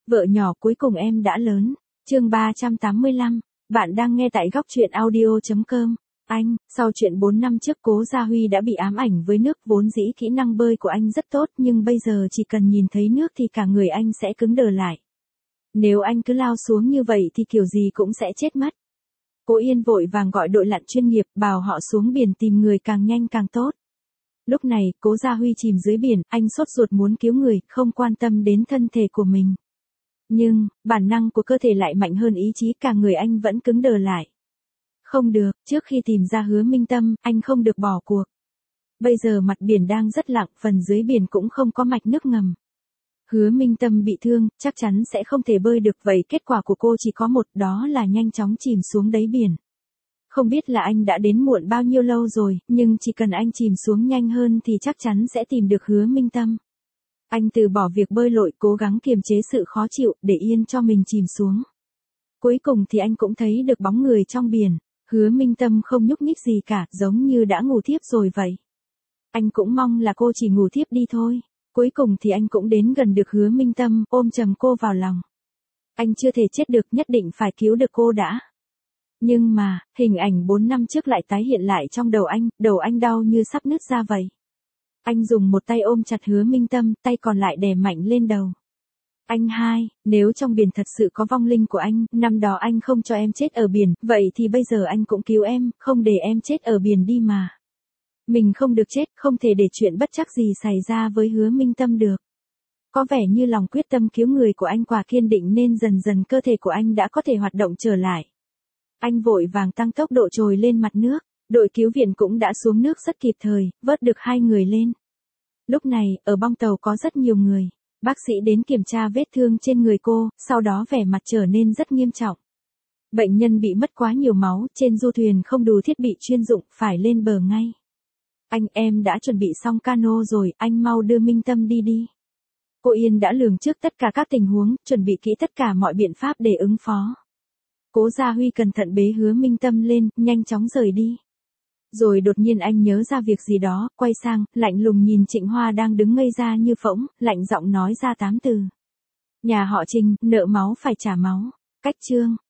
Vợ nhỏ cuối cùng em đã lớn. Chương 385. Bạn đang nghe tại góc truyện audio.com. Anh, sau chuyện 4 năm trước Cố Gia Huy đã bị ám ảnh với nước, vốn dĩ kỹ năng bơi của anh rất tốt nhưng bây giờ chỉ cần nhìn thấy nước thì cả người anh sẽ cứng đờ lại. Nếu anh cứ lao xuống như vậy thì kiểu gì cũng sẽ chết mất. Cố Yên vội vàng gọi đội lặn chuyên nghiệp, bảo họ xuống biển tìm người càng nhanh càng tốt. Lúc này, Cố Gia Huy chìm dưới biển, anh sốt ruột muốn cứu người, không quan tâm đến thân thể của mình. Nhưng, bản năng của cơ thể lại mạnh hơn ý chí, cả người anh vẫn cứng đờ lại. Không được, trước khi tìm ra Hứa Minh Tâm, anh không được bỏ cuộc. Bây giờ mặt biển đang rất lặng, phần dưới biển cũng không có mạch nước ngầm. Hứa Minh Tâm bị thương, chắc chắn sẽ không thể bơi được, vậy kết quả của cô chỉ có một, đó là nhanh chóng chìm xuống đáy biển. Không biết là anh đã đến muộn bao nhiêu lâu rồi, nhưng chỉ cần anh chìm xuống nhanh hơn thì chắc chắn sẽ tìm được Hứa Minh Tâm. Anh từ bỏ việc bơi lội, cố gắng kiềm chế sự khó chịu, để yên cho mình chìm xuống. Cuối cùng thì anh cũng thấy được bóng người trong biển. Hứa Minh Tâm không nhúc nhích gì cả, giống như đã ngủ thiếp rồi vậy. Anh cũng mong là cô chỉ ngủ thiếp đi thôi. Cuối cùng thì anh cũng đến gần được Hứa Minh Tâm, ôm chầm cô vào lòng. Anh chưa thể chết được, nhất định phải cứu được cô đã. Nhưng mà, hình ảnh 4 năm trước lại tái hiện lại trong đầu anh đau như sắp nứt ra vậy. Anh dùng một tay ôm chặt Hứa Minh Tâm, tay còn lại đè mạnh lên đầu. Anh hai, nếu trong biển thật sự có vong linh của anh, năm đó anh không cho em chết ở biển, vậy thì bây giờ anh cũng cứu em, không để em chết ở biển đi mà. Mình không được chết, không thể để chuyện bất trắc gì xảy ra với Hứa Minh Tâm được. Có vẻ như lòng quyết tâm cứu người của anh quả kiên định nên dần dần cơ thể của anh đã có thể hoạt động trở lại. Anh vội vàng tăng tốc độ trồi lên mặt nước, đội cứu viện cũng đã xuống nước rất kịp thời, vớt được 2 người lên. Lúc này, ở bong tàu có rất nhiều người. Bác sĩ đến kiểm tra vết thương trên người cô, sau đó vẻ mặt trở nên rất nghiêm trọng. Bệnh nhân bị mất quá nhiều máu, trên du thuyền không đủ thiết bị chuyên dụng, phải lên bờ ngay. Anh, em đã chuẩn bị xong cano rồi, anh mau đưa Minh Tâm đi đi. Cô Yên đã lường trước tất cả các tình huống, chuẩn bị kỹ tất cả mọi biện pháp để ứng phó. Cố Gia Huy cẩn thận bế Hứa Minh Tâm lên, nhanh chóng rời đi. Rồi đột nhiên anh nhớ ra việc gì đó, quay sang, lạnh lùng nhìn Trịnh Hoa đang đứng ngây ra như phỗng, lạnh giọng nói ra 8 từ. Nhà họ Trình, nợ máu phải trả máu. Cách chương.